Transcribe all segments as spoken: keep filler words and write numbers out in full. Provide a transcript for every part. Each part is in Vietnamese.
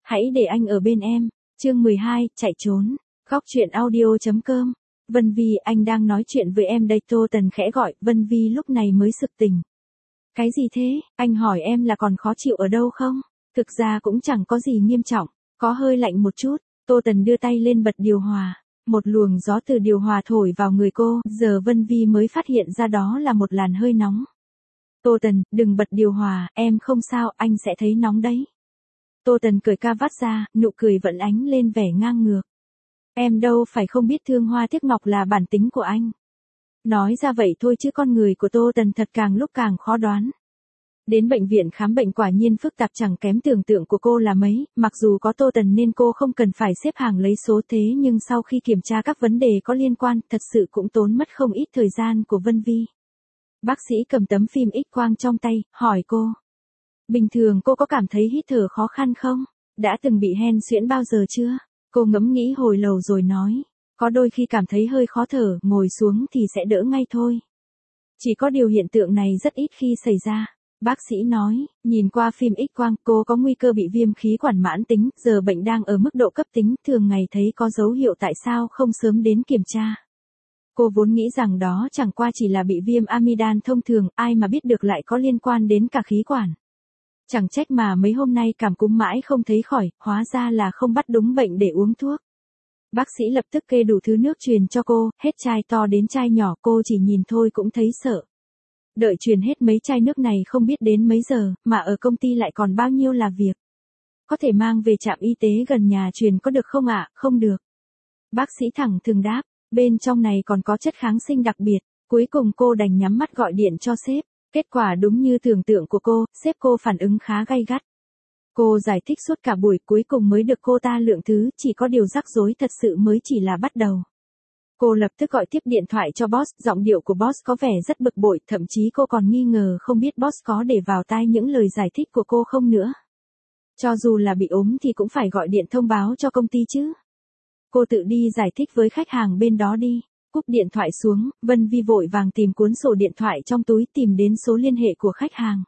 Hãy để anh ở bên em. Chương mười hai, chạy trốn. Góc truyện audio.com. Vân Vi, anh đang nói chuyện với em đây. Tô Tần khẽ gọi, Vân Vi lúc này mới sực tỉnh. Cái gì thế, anh hỏi em là còn khó chịu ở đâu không? Thực ra cũng chẳng có gì nghiêm trọng, có hơi lạnh một chút. Tô Tần đưa tay lên bật điều hòa. Một luồng gió từ điều hòa thổi vào người cô, giờ Vân Vi mới phát hiện ra đó là một làn hơi nóng. Tô Tần, đừng bật điều hòa, em không sao, anh sẽ thấy nóng đấy. Tô Tần cởi ca vắt ra, nụ cười vẫn ánh lên vẻ ngang ngược. Em đâu phải không biết thương hoa tiếc ngọc là bản tính của anh. Nói ra vậy thôi chứ con người của Tô Tần thật càng lúc càng khó đoán. Đến bệnh viện khám bệnh quả nhiên phức tạp chẳng kém tưởng tượng của cô là mấy, mặc dù có Tô Tần nên cô không cần phải xếp hàng lấy số thế nhưng sau khi kiểm tra các vấn đề có liên quan thật sự cũng tốn mất không ít thời gian của Vân Vi. Bác sĩ cầm tấm phim X-quang trong tay, hỏi cô. Bình thường cô có cảm thấy hít thở khó khăn không? Đã từng bị hen suyễn bao giờ chưa? Cô ngẫm nghĩ hồi lâu rồi nói. Có đôi khi cảm thấy hơi khó thở, ngồi xuống thì sẽ đỡ ngay thôi. Chỉ có điều hiện tượng này rất ít khi xảy ra. Bác sĩ nói, nhìn qua phim X-quang cô có nguy cơ bị viêm khí quản mãn tính, giờ bệnh đang ở mức độ cấp tính, thường ngày thấy có dấu hiệu tại sao không sớm đến kiểm tra. Cô vốn nghĩ rằng đó chẳng qua chỉ là bị viêm amidan thông thường, ai mà biết được lại có liên quan đến cả khí quản. Chẳng trách mà mấy hôm nay cảm cúm mãi không thấy khỏi, hóa ra là không bắt đúng bệnh để uống thuốc. Bác sĩ lập tức kê đủ thứ nước truyền cho cô, hết chai to đến chai nhỏ, cô chỉ nhìn thôi cũng thấy sợ. Đợi truyền hết mấy chai nước này không biết đến mấy giờ, mà ở công ty lại còn bao nhiêu là việc. Có thể mang về trạm y tế gần nhà truyền có được không ạ? Không được. Bác sĩ thẳng thừng đáp, bên trong này còn có chất kháng sinh đặc biệt. Cuối cùng cô đành nhắm mắt gọi điện cho sếp. Kết quả đúng như tưởng tượng của cô, sếp cô phản ứng khá gay gắt. Cô giải thích suốt cả buổi cuối cùng mới được cô ta lượng thứ, chỉ có điều rắc rối thật sự mới chỉ là bắt đầu. Cô lập tức gọi tiếp điện thoại cho boss, giọng điệu của boss có vẻ rất bực bội, thậm chí cô còn nghi ngờ không biết boss có để vào tai những lời giải thích của cô không nữa. Cho dù là bị ốm thì cũng phải gọi điện thông báo cho công ty chứ. Cô tự đi giải thích với khách hàng bên đó đi. Cúp điện thoại xuống, Vân Vi vội vàng tìm cuốn sổ điện thoại trong túi tìm đến số liên hệ của khách hàng.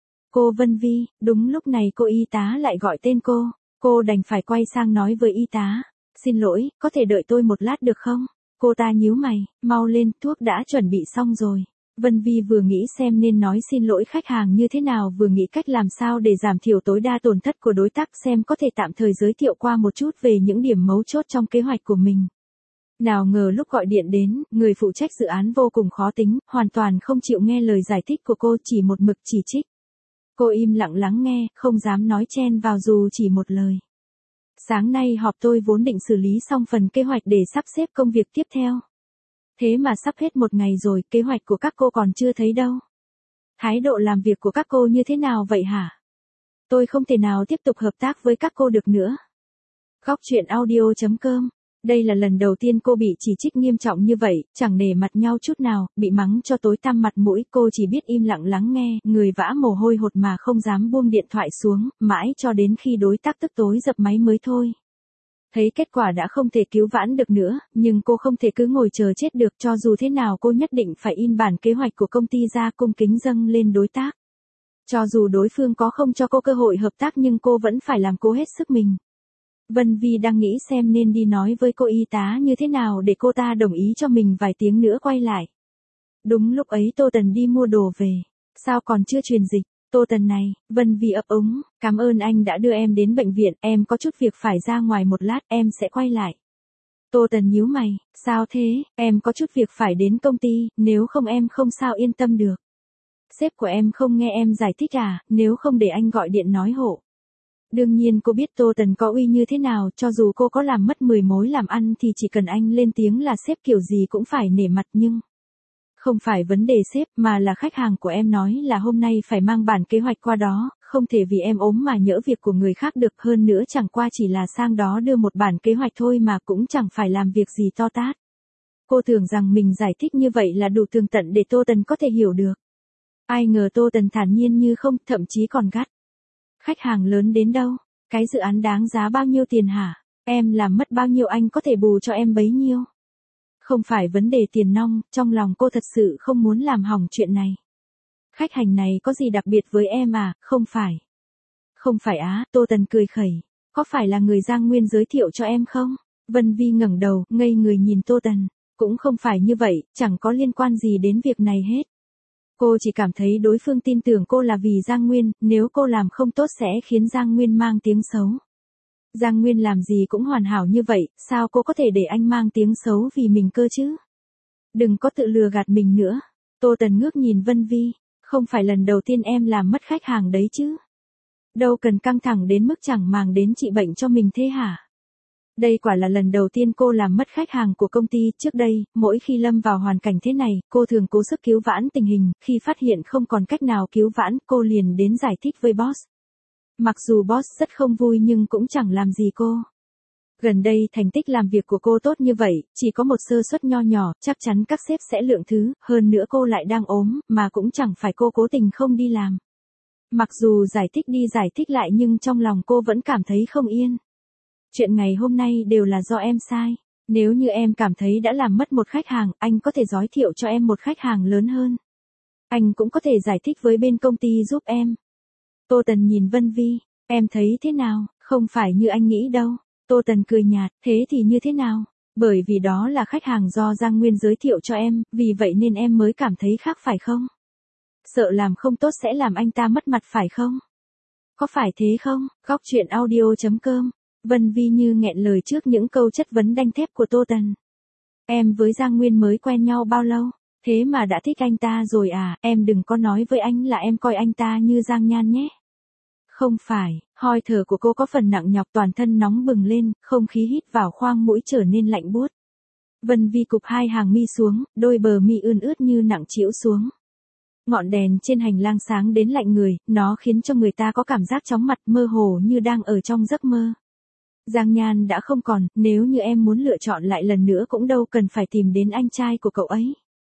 Cô Vân Vi, đúng lúc này cô y tá lại gọi tên cô. Cô đành phải quay sang nói với y tá. Xin lỗi, có thể đợi tôi một lát được không? Cô ta nhíu mày, mau lên, thuốc đã chuẩn bị xong rồi. Vân Vi vừa nghĩ xem nên nói xin lỗi khách hàng như thế nào vừa nghĩ cách làm sao để giảm thiểu tối đa tổn thất của đối tác xem có thể tạm thời giới thiệu qua một chút về những điểm mấu chốt trong kế hoạch của mình. Nào ngờ lúc gọi điện đến, người phụ trách dự án vô cùng khó tính, hoàn toàn không chịu nghe lời giải thích của cô chỉ một mực chỉ trích. Cô im lặng lắng nghe, không dám nói chen vào dù chỉ một lời. Sáng nay họp tôi vốn định xử lý xong phần kế hoạch để sắp xếp công việc tiếp theo. Thế mà sắp hết một ngày rồi, kế hoạch của các cô còn chưa thấy đâu. Thái độ làm việc của các cô như thế nào vậy hả? Tôi không thể nào tiếp tục hợp tác với các cô được nữa. Góc truyện audio.com. Đây là lần đầu tiên cô bị chỉ trích nghiêm trọng như vậy, chẳng nể mặt nhau chút nào, bị mắng cho tối tăm mặt mũi, cô chỉ biết im lặng lắng nghe, người vã mồ hôi hột mà không dám buông điện thoại xuống, mãi cho đến khi đối tác tức tối dập máy mới thôi. Thấy kết quả đã không thể cứu vãn được nữa, nhưng cô không thể cứ ngồi chờ chết được, cho dù thế nào cô nhất định phải in bản kế hoạch của công ty ra cung kính dâng lên đối tác. Cho dù đối phương có không cho cô cơ hội hợp tác nhưng cô vẫn phải làm cố hết sức mình. Vân Vi đang nghĩ xem nên đi nói với cô y tá như thế nào để cô ta đồng ý cho mình vài tiếng nữa quay lại. Đúng lúc ấy Tô Tần đi mua đồ về. Sao còn chưa truyền dịch? Tô Tần này, Vân Vi ấp úng, cảm ơn anh đã đưa em đến bệnh viện, em có chút việc phải ra ngoài một lát, em sẽ quay lại. Tô Tần nhíu mày, sao thế, em có chút việc phải đến công ty, nếu không em không sao yên tâm được. Sếp của em không nghe em giải thích à, nếu không để anh gọi điện nói hộ. Đương nhiên cô biết Tô Tần có uy như thế nào, cho dù cô có làm mất mười mối làm ăn thì chỉ cần anh lên tiếng là sếp kiểu gì cũng phải nể mặt nhưng... Không phải vấn đề sếp mà là khách hàng của em nói là hôm nay phải mang bản kế hoạch qua đó, không thể vì em ốm mà nhỡ việc của người khác được, hơn nữa chẳng qua chỉ là sang đó đưa một bản kế hoạch thôi mà cũng chẳng phải làm việc gì to tát. Cô tưởng rằng mình giải thích như vậy là đủ tường tận để Tô Tần có thể hiểu được. Ai ngờ Tô Tần thản nhiên như không, thậm chí còn gắt. Khách hàng lớn đến đâu? Cái dự án đáng giá bao nhiêu tiền hả? Em làm mất bao nhiêu anh có thể bù cho em bấy nhiêu? Không phải vấn đề tiền nong, trong lòng cô thật sự không muốn làm hỏng chuyện này. Khách hàng này có gì đặc biệt với em à? Không phải. Không phải á, Tô Tần cười khẩy. Có phải là người Giang Nguyên giới thiệu cho em không? Vân Vi ngẩng đầu, ngây người nhìn Tô Tần. Cũng không phải như vậy, chẳng có liên quan gì đến việc này hết. Cô chỉ cảm thấy đối phương tin tưởng cô là vì Giang Nguyên, nếu cô làm không tốt sẽ khiến Giang Nguyên mang tiếng xấu. Giang Nguyên làm gì cũng hoàn hảo như vậy, sao cô có thể để anh mang tiếng xấu vì mình cơ chứ? Đừng có tự lừa gạt mình nữa. Tô Tần ngước nhìn Vân Vi, không phải lần đầu tiên em làm mất khách hàng đấy chứ. Đâu cần căng thẳng đến mức chẳng màng đến trị bệnh cho mình thế hả? Đây quả là lần đầu tiên cô làm mất khách hàng của công ty, trước đây, mỗi khi lâm vào hoàn cảnh thế này, cô thường cố sức cứu vãn tình hình, khi phát hiện không còn cách nào cứu vãn, cô liền đến giải thích với boss. Mặc dù boss rất không vui nhưng cũng chẳng làm gì cô. Gần đây thành tích làm việc của cô tốt như vậy, chỉ có một sơ suất nho nhỏ, chắc chắn các sếp sẽ lượng thứ, hơn nữa cô lại đang ốm, mà cũng chẳng phải cô cố tình không đi làm. Mặc dù giải thích đi giải thích lại nhưng trong lòng cô vẫn cảm thấy không yên. Chuyện ngày hôm nay đều là do em sai. Nếu như em cảm thấy đã làm mất một khách hàng, anh có thể giới thiệu cho em một khách hàng lớn hơn. Anh cũng có thể giải thích với bên công ty giúp em. Tô Tần nhìn Vân Vi, em thấy thế nào, không phải như anh nghĩ đâu. Tô Tần cười nhạt, thế thì như thế nào? Bởi vì đó là khách hàng do Giang Nguyên giới thiệu cho em, vì vậy nên em mới cảm thấy khác phải không? Sợ làm không tốt sẽ làm anh ta mất mặt phải không? Có phải thế không? Góc truyện audio chấm com. Vân Vi như nghẹn lời trước những câu chất vấn đanh thép của Tô Tần. Em với Giang Nguyên mới quen nhau bao lâu? Thế mà đã thích anh ta rồi à? Em đừng có nói với anh là em coi anh ta như Giang Nhan nhé. Không phải, hơi thở của cô có phần nặng nhọc, toàn thân nóng bừng lên, không khí hít vào khoang mũi trở nên lạnh buốt. Vân Vi cụp hai hàng mi xuống, đôi bờ mi ươn ướt như nặng trĩu xuống. Ngọn đèn trên hành lang sáng đến lạnh người, nó khiến cho người ta có cảm giác chóng mặt, mơ hồ như đang ở trong giấc mơ. Giang Nhan đã không còn, nếu như em muốn lựa chọn lại lần nữa cũng đâu cần phải tìm đến anh trai của cậu ấy.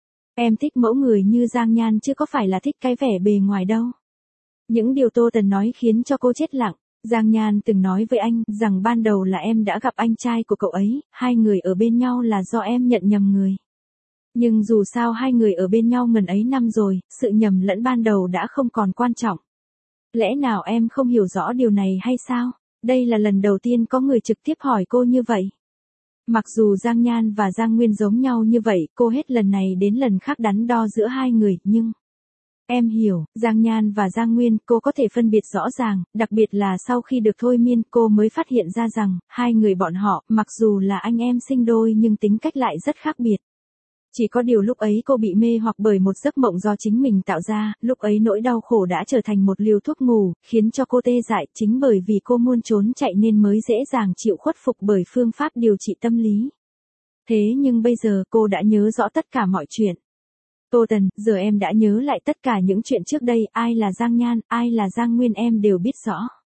Em thích mẫu người như Giang Nhan chứ có phải là thích cái vẻ bề ngoài đâu. Những điều Tô Tần nói khiến cho cô chết lặng. Giang Nhan từng nói với anh rằng ban đầu là em đã gặp anh trai của cậu ấy, hai người ở bên nhau là do em nhận nhầm người. Nhưng dù sao hai người ở bên nhau ngần ấy năm rồi, sự nhầm lẫn ban đầu đã không còn quan trọng. Lẽ nào em không hiểu rõ điều này hay sao? Đây là lần đầu tiên có người trực tiếp hỏi cô như vậy. Mặc dù Giang Nhan và Giang Nguyên giống nhau như vậy, cô hết lần này đến lần khác đắn đo giữa hai người, nhưng... Em hiểu, Giang Nhan và Giang Nguyên, cô có thể phân biệt rõ ràng, đặc biệt là sau khi được thôi miên, cô mới phát hiện ra rằng, hai người bọn họ, mặc dù là anh em sinh đôi nhưng tính cách lại rất khác biệt. Chỉ có điều lúc ấy cô bị mê hoặc bởi một giấc mộng do chính mình tạo ra, lúc ấy nỗi đau khổ đã trở thành một liều thuốc ngủ, khiến cho cô tê dại, chính bởi vì cô muốn trốn chạy nên mới dễ dàng chịu khuất phục bởi phương pháp điều trị tâm lý. Thế nhưng bây giờ cô đã nhớ rõ tất cả mọi chuyện. Tô Tần, giờ em đã nhớ lại tất cả những chuyện trước đây, ai là Giang Nhan, ai là Giang Nguyên em đều biết rõ.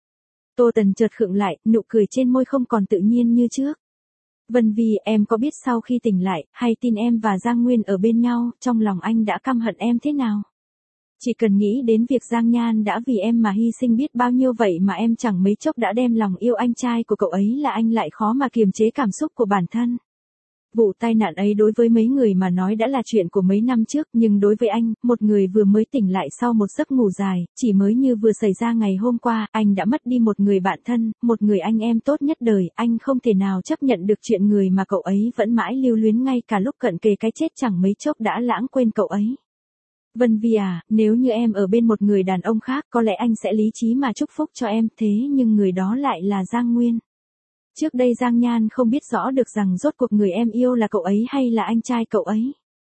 Tô Tần chợt khựng lại, nụ cười trên môi không còn tự nhiên như trước. Vân Vi, em có biết sau khi tỉnh lại, hay tin em và Giang Nguyên ở bên nhau, trong lòng anh đã căm hận em thế nào? Chỉ cần nghĩ đến việc Giang Nhan đã vì em mà hy sinh biết bao nhiêu vậy mà em chẳng mấy chốc đã đem lòng yêu anh trai của cậu ấy là anh lại khó mà kiềm chế cảm xúc của bản thân. Vụ tai nạn ấy đối với mấy người mà nói đã là chuyện của mấy năm trước, nhưng đối với anh, một người vừa mới tỉnh lại sau một giấc ngủ dài, chỉ mới như vừa xảy ra ngày hôm qua, anh đã mất đi một người bạn thân, một người anh em tốt nhất đời, anh không thể nào chấp nhận được chuyện người mà cậu ấy vẫn mãi lưu luyến ngay cả lúc cận kề cái chết chẳng mấy chốc đã lãng quên cậu ấy. Vân Vi à, nếu như em ở bên một người đàn ông khác, có lẽ anh sẽ lý trí mà chúc phúc cho em, thế nhưng người đó lại là Giang Nguyên. Trước đây Giang Nhan không biết rõ được rằng rốt cuộc người em yêu là cậu ấy hay là anh trai cậu ấy.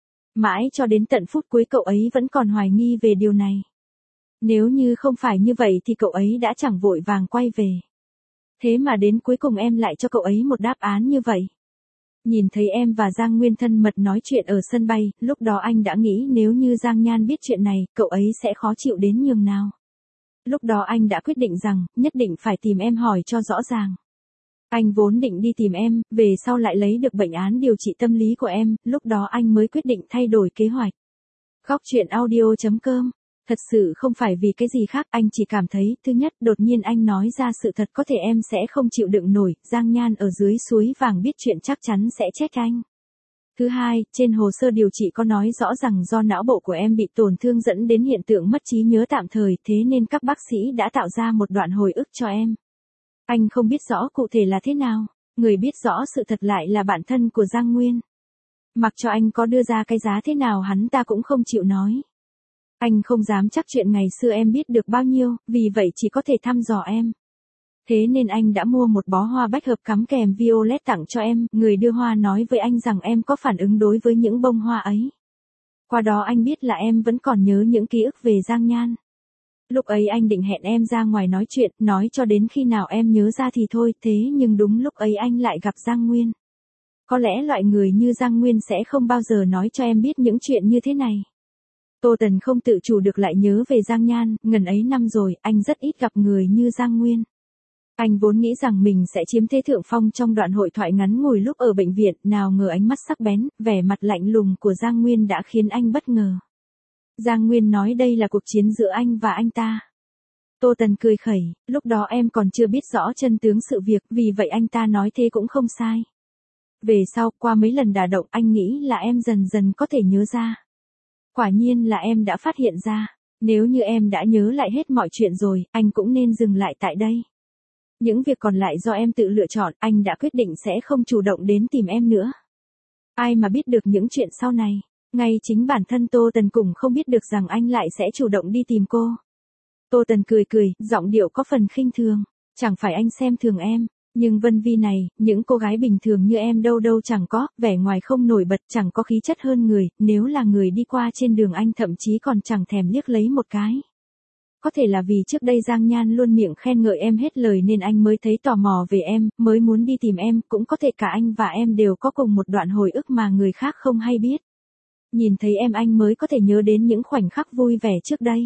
Mãi cho đến tận phút cuối cậu ấy vẫn còn hoài nghi về điều này. Nếu như không phải như vậy thì cậu ấy đã chẳng vội vàng quay về. Thế mà đến cuối cùng em lại cho cậu ấy một đáp án như vậy. Nhìn thấy em và Giang Nguyên thân mật nói chuyện ở sân bay, lúc đó anh đã nghĩ nếu như Giang Nhan biết chuyện này, cậu ấy sẽ khó chịu đến nhường nào. Lúc đó anh đã quyết định rằng, nhất định phải tìm em hỏi cho rõ ràng. Anh vốn định đi tìm em, về sau lại lấy được bệnh án điều trị tâm lý của em, lúc đó anh mới quyết định thay đổi kế hoạch. Góc truyện audio chấm com. Thật sự không phải vì cái gì khác, anh chỉ cảm thấy, thứ nhất, đột nhiên anh nói ra sự thật có thể em sẽ không chịu đựng nổi, Giang Nhan ở dưới suối vàng biết chuyện chắc chắn sẽ trách anh. Thứ hai, trên hồ sơ điều trị có nói rõ rằng do não bộ của em bị tổn thương dẫn đến hiện tượng mất trí nhớ tạm thời, thế nên các bác sĩ đã tạo ra một đoạn hồi ức cho em. Anh không biết rõ cụ thể là thế nào, người biết rõ sự thật lại là bạn thân của Giang Nguyên. Mặc cho anh có đưa ra cái giá thế nào hắn ta cũng không chịu nói. Anh không dám chắc chuyện ngày xưa em biết được bao nhiêu, vì vậy chỉ có thể thăm dò em. Thế nên anh đã mua một bó hoa bách hợp cắm kèm violet tặng cho em, người đưa hoa nói với anh rằng em có phản ứng đối với những bông hoa ấy. Qua đó anh biết là em vẫn còn nhớ những ký ức về Giang Nhan. Lúc ấy anh định hẹn em ra ngoài nói chuyện, nói cho đến khi nào em nhớ ra thì thôi, thế nhưng đúng lúc ấy anh lại gặp Giang Nguyên. Có lẽ loại người như Giang Nguyên sẽ không bao giờ nói cho em biết những chuyện như thế này. Tô Tần không tự chủ được lại nhớ về Giang Nhan, ngần ấy năm rồi, anh rất ít gặp người như Giang Nguyên. Anh vốn nghĩ rằng mình sẽ chiếm thế thượng phong trong đoạn hội thoại ngắn ngủi lúc ở bệnh viện, nào ngờ ánh mắt sắc bén, vẻ mặt lạnh lùng của Giang Nguyên đã khiến anh bất ngờ. Giang Nguyên nói đây là cuộc chiến giữa anh và anh ta. Tô Tần cười khẩy, lúc đó em còn chưa biết rõ chân tướng sự việc, vì vậy anh ta nói thế cũng không sai. Về sau, qua mấy lần đả động, anh nghĩ là em dần dần có thể nhớ ra. Quả nhiên là em đã phát hiện ra, nếu như em đã nhớ lại hết mọi chuyện rồi, anh cũng nên dừng lại tại đây. Những việc còn lại do em tự lựa chọn, anh đã quyết định sẽ không chủ động đến tìm em nữa. Ai mà biết được những chuyện sau này, ngay chính bản thân Tô Tần cũng không biết được rằng anh lại sẽ chủ động đi tìm cô. Tô Tần cười cười, giọng điệu có phần khinh thường, chẳng phải anh xem thường em, nhưng Vân Vi này, những cô gái bình thường như em đâu đâu chẳng có, vẻ ngoài không nổi bật, chẳng có khí chất hơn người, nếu là người đi qua trên đường anh thậm chí còn chẳng thèm liếc lấy một cái. Có thể là vì trước đây Giang Nhan luôn miệng khen ngợi em hết lời nên anh mới thấy tò mò về em, mới muốn đi tìm em, cũng có thể cả anh và em đều có cùng một đoạn hồi ức mà người khác không hay biết. Nhìn thấy em anh mới có thể nhớ đến những khoảnh khắc vui vẻ trước đây.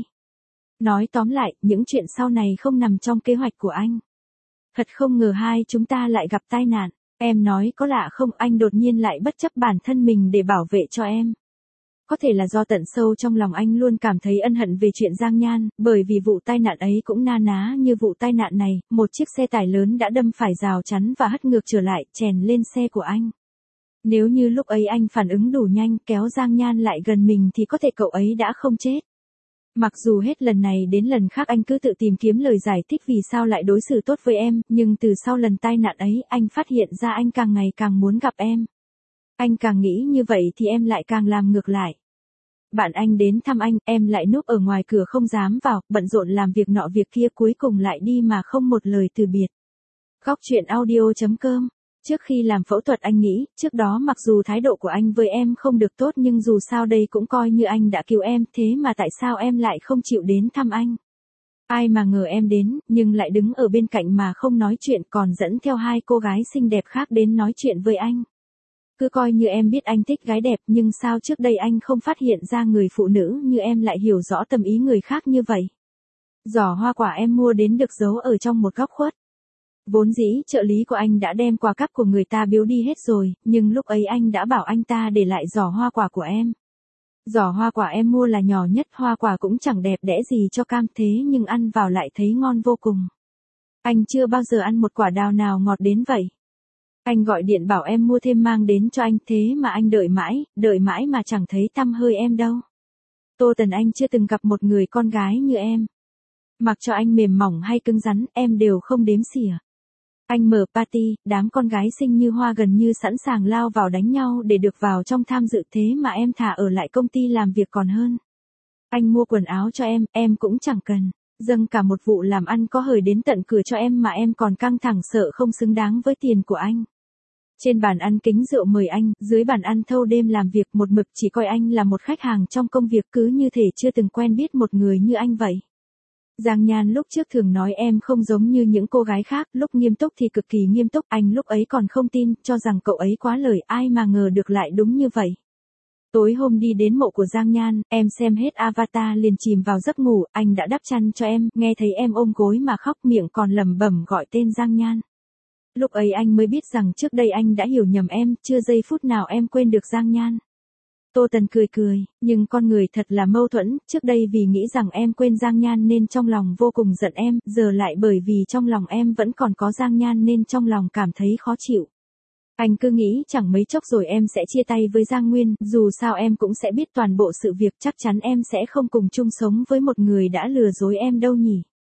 Nói tóm lại, những chuyện sau này không nằm trong kế hoạch của anh. Thật không ngờ hai chúng ta lại gặp tai nạn, em nói có lạ không, anh đột nhiên lại bất chấp bản thân mình để bảo vệ cho em. Có thể là do tận sâu trong lòng anh luôn cảm thấy ân hận về chuyện Giang Nhan, bởi vì vụ tai nạn ấy cũng na ná như vụ tai nạn này, một chiếc xe tải lớn đã đâm phải rào chắn và hất ngược trở lại, chèn lên xe của anh. Nếu như lúc ấy anh phản ứng đủ nhanh kéo Giang Nhan lại gần mình thì có thể cậu ấy đã không chết. Mặc dù hết lần này đến lần khác anh cứ tự tìm kiếm lời giải thích vì sao lại đối xử tốt với em, nhưng từ sau lần tai nạn ấy anh phát hiện ra anh càng ngày càng muốn gặp em. Anh càng nghĩ như vậy thì em lại càng làm ngược lại. Bạn anh đến thăm anh, em lại núp ở ngoài cửa không dám vào, bận rộn làm việc nọ việc kia cuối cùng lại đi mà không một lời từ biệt. Góc truyện audio chấm com. Trước khi làm phẫu thuật anh nghĩ, trước đó mặc dù thái độ của anh với em không được tốt nhưng dù sao đây cũng coi như anh đã cứu em, thế mà tại sao em lại không chịu đến thăm anh? Ai mà ngờ em đến, nhưng lại đứng ở bên cạnh mà không nói chuyện còn dẫn theo hai cô gái xinh đẹp khác đến nói chuyện với anh. Cứ coi như em biết anh thích gái đẹp nhưng sao trước đây anh không phát hiện ra người phụ nữ như em lại hiểu rõ tâm ý người khác như vậy? Giỏ hoa quả em mua đến được giấu ở trong một góc khuất. Vốn dĩ trợ lý của anh đã đem quà cáp của người ta biếu đi hết rồi, nhưng lúc ấy anh đã bảo anh ta để lại giỏ hoa quả của em. Giỏ hoa quả em mua là nhỏ nhất, hoa quả cũng chẳng đẹp đẽ gì cho cam thế nhưng ăn vào lại thấy ngon vô cùng. Anh chưa bao giờ ăn một quả đào nào ngọt đến vậy. Anh gọi điện bảo em mua thêm mang đến cho anh thế mà anh đợi mãi, đợi mãi mà chẳng thấy tăm hơi em đâu. Tô Tần anh chưa từng gặp một người con gái như em. Mặc cho anh mềm mỏng hay cứng rắn, em đều không đếm xỉa. Anh mở party, đám con gái xinh như hoa gần như sẵn sàng lao vào đánh nhau để được vào trong tham dự thế mà em thà ở lại công ty làm việc còn hơn. Anh mua quần áo cho em, em cũng chẳng cần. Dâng cả một vụ làm ăn có hời đến tận cửa cho em mà em còn căng thẳng sợ không xứng đáng với tiền của anh. Trên bàn ăn kính rượu mời anh, dưới bàn ăn thâu đêm làm việc một mực chỉ coi anh là một khách hàng trong công việc cứ như thể chưa từng quen biết một người như anh vậy. Giang Nhan lúc trước thường nói em không giống như những cô gái khác, lúc nghiêm túc thì cực kỳ nghiêm túc, anh lúc ấy còn không tin, cho rằng cậu ấy quá lời, ai mà ngờ được lại đúng như vậy. Tối hôm đi đến mộ của Giang Nhan, em xem hết Avatar liền chìm vào giấc ngủ, anh đã đắp chăn cho em, nghe thấy em ôm gối mà khóc miệng còn lẩm bẩm gọi tên Giang Nhan. Lúc ấy anh mới biết rằng trước đây anh đã hiểu nhầm em, chưa giây phút nào em quên được Giang Nhan. Tô Tần cười cười, nhưng con người thật là mâu thuẫn, trước đây vì nghĩ rằng em quên Giang Nhan nên trong lòng vô cùng giận em, giờ lại bởi vì trong lòng em vẫn còn có Giang Nhan nên trong lòng cảm thấy khó chịu. Anh cứ nghĩ chẳng mấy chốc rồi em sẽ chia tay với Giang Nguyên, dù sao em cũng sẽ biết toàn bộ sự việc, chắc chắn em sẽ không cùng chung sống với một người đã lừa dối em đâu nhỉ.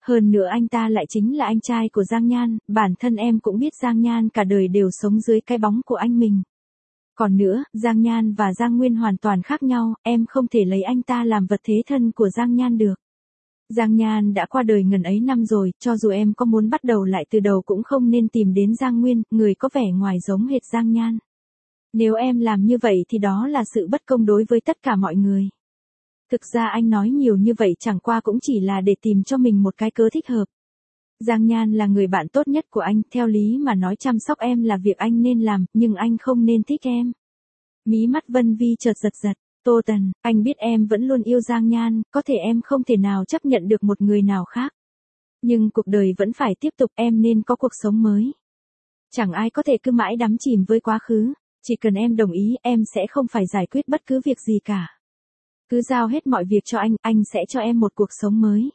Hơn nữa anh ta lại chính là anh trai của Giang Nhan, bản thân em cũng biết Giang Nhan cả đời đều sống dưới cái bóng của anh mình. Còn nữa, Giang Nhan và Giang Nguyên hoàn toàn khác nhau, em không thể lấy anh ta làm vật thế thân của Giang Nhan được. Giang Nhan đã qua đời ngần ấy năm rồi, cho dù em có muốn bắt đầu lại từ đầu cũng không nên tìm đến Giang Nguyên, người có vẻ ngoài giống hệt Giang Nhan. Nếu em làm như vậy thì đó là sự bất công đối với tất cả mọi người. Thực ra anh nói nhiều như vậy chẳng qua cũng chỉ là để tìm cho mình một cái cớ thích hợp. Giang Nhan là người bạn tốt nhất của anh, theo lý mà nói chăm sóc em là việc anh nên làm, nhưng anh không nên thích em. Mí mắt Vân Vi chợt giật giật, Tô Tần, anh biết em vẫn luôn yêu Giang Nhan, có thể em không thể nào chấp nhận được một người nào khác. Nhưng cuộc đời vẫn phải tiếp tục, em nên có cuộc sống mới. Chẳng ai có thể cứ mãi đắm chìm với quá khứ, chỉ cần em đồng ý em sẽ không phải giải quyết bất cứ việc gì cả. Cứ giao hết mọi việc cho anh, anh sẽ cho em một cuộc sống mới.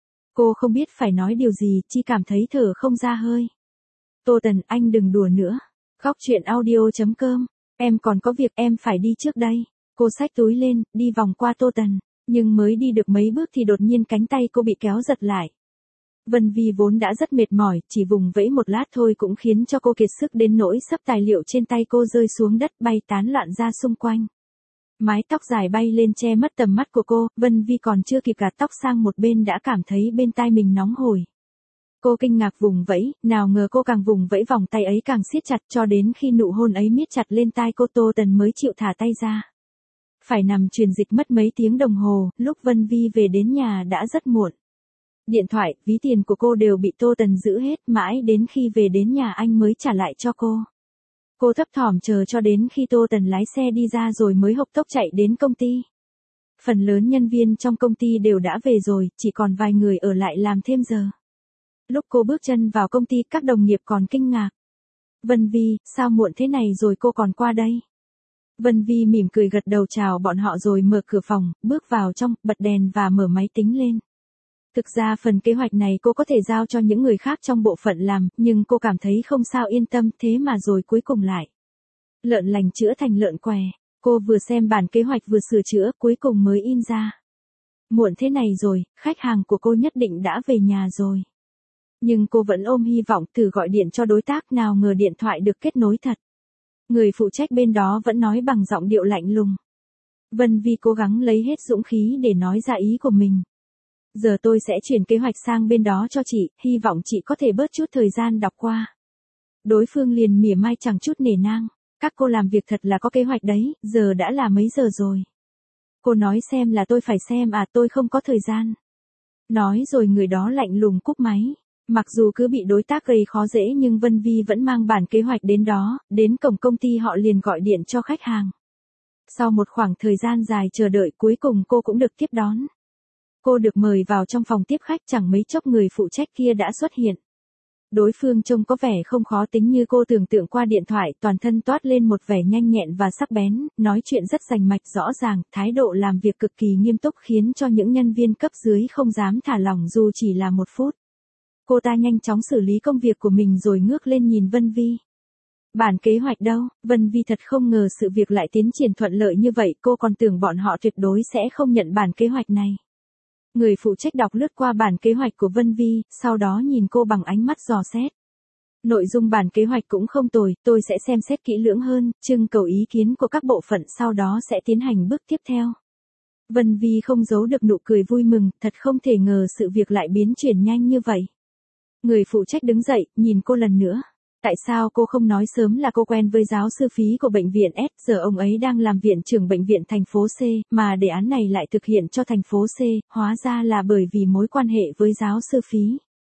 Cô không biết phải nói điều gì, chỉ cảm thấy thở không ra hơi. Tô Tần, anh đừng đùa nữa. Góc truyện audio chấm com, em còn có việc em phải đi trước đây. Cô xách túi lên, đi vòng qua Tô Tần, nhưng mới đi được mấy bước thì đột nhiên cánh tay cô bị kéo giật lại. Vân Vi vốn đã rất mệt mỏi, chỉ vùng vẫy một lát thôi cũng khiến cho cô kiệt sức đến nỗi sắp tài liệu trên tay cô rơi xuống đất bay tán loạn ra xung quanh. Mái tóc dài bay lên che mất tầm mắt của cô, Vân Vi còn chưa kịp gạt tóc sang một bên đã cảm thấy bên tai mình nóng hổi. Cô kinh ngạc vùng vẫy, nào ngờ cô càng vùng vẫy vòng tay ấy càng siết chặt cho đến khi nụ hôn ấy miết chặt lên tai cô Tô Tần mới chịu thả tay ra. Phải nằm truyền dịch mất mấy tiếng đồng hồ, lúc Vân Vi về đến nhà đã rất muộn. Điện thoại, ví tiền của cô đều bị Tô Tần giữ hết, mãi đến khi về đến nhà anh mới trả lại cho cô. Cô thấp thỏm chờ cho đến khi Tô Tần lái xe đi ra rồi mới hộc tốc chạy đến công ty. Phần lớn nhân viên trong công ty đều đã về rồi, chỉ còn vài người ở lại làm thêm giờ. Lúc cô bước chân vào công ty các đồng nghiệp còn kinh ngạc. Vân Vi, sao muộn thế này rồi cô còn qua đây? Vân Vi mỉm cười gật đầu chào bọn họ rồi mở cửa phòng, bước vào trong, bật đèn và mở máy tính lên. Thực ra phần kế hoạch này cô có thể giao cho những người khác trong bộ phận làm, nhưng cô cảm thấy không sao yên tâm, thế mà rồi cuối cùng lại. Lợn lành chữa thành lợn què, cô vừa xem bản kế hoạch vừa sửa chữa, cuối cùng mới in ra. Muộn thế này rồi, khách hàng của cô nhất định đã về nhà rồi. Nhưng cô vẫn ôm hy vọng thử gọi điện cho đối tác, nào ngờ điện thoại được kết nối thật. Người phụ trách bên đó vẫn nói bằng giọng điệu lạnh lùng. Vân Vi cố gắng lấy hết dũng khí để nói ra ý của mình. Giờ tôi sẽ chuyển kế hoạch sang bên đó cho chị, hy vọng chị có thể bớt chút thời gian đọc qua. Đối phương liền mỉa mai chẳng chút nể nang. Các cô làm việc thật là có kế hoạch đấy, giờ đã là mấy giờ rồi? Cô nói xem là tôi phải xem à, tôi không có thời gian. Nói rồi người đó lạnh lùng cúp máy. Mặc dù cứ bị đối tác gây khó dễ nhưng Vân Vi vẫn mang bản kế hoạch đến đó, đến cổng công ty họ liền gọi điện cho khách hàng. Sau một khoảng thời gian dài chờ đợi cuối cùng cô cũng được tiếp đón. Cô được mời vào trong phòng tiếp khách, chẳng mấy chốc người phụ trách kia đã xuất hiện. Đối phương trông có vẻ không khó tính như cô tưởng tượng qua điện thoại, toàn thân toát lên một vẻ nhanh nhẹn và sắc bén, nói chuyện rất rành mạch rõ ràng, thái độ làm việc cực kỳ nghiêm túc khiến cho những nhân viên cấp dưới không dám thả lỏng dù chỉ là một phút. Cô ta nhanh chóng xử lý công việc của mình rồi ngước lên nhìn Vân Vi. Bản kế hoạch đâu? Vân Vi thật không ngờ sự việc lại tiến triển thuận lợi như vậy, cô còn tưởng bọn họ tuyệt đối sẽ không nhận bản kế hoạch này. Người phụ trách đọc lướt qua bản kế hoạch của Vân Vi, sau đó nhìn cô bằng ánh mắt dò xét. Nội dung bản kế hoạch cũng không tồi, tôi sẽ xem xét kỹ lưỡng hơn, trưng cầu ý kiến của các bộ phận, sau đó sẽ tiến hành bước tiếp theo. Vân Vi không giấu được nụ cười vui mừng, thật không thể ngờ sự việc lại biến chuyển nhanh như vậy. Người phụ trách đứng dậy, nhìn cô lần nữa. Tại sao cô không nói sớm là cô quen với giáo sư Phí của bệnh viện S, giờ ông ấy đang làm viện trưởng bệnh viện thành phố C, mà đề án này lại thực hiện cho thành phố C, hóa ra là bởi vì mối quan hệ với giáo sư Phí.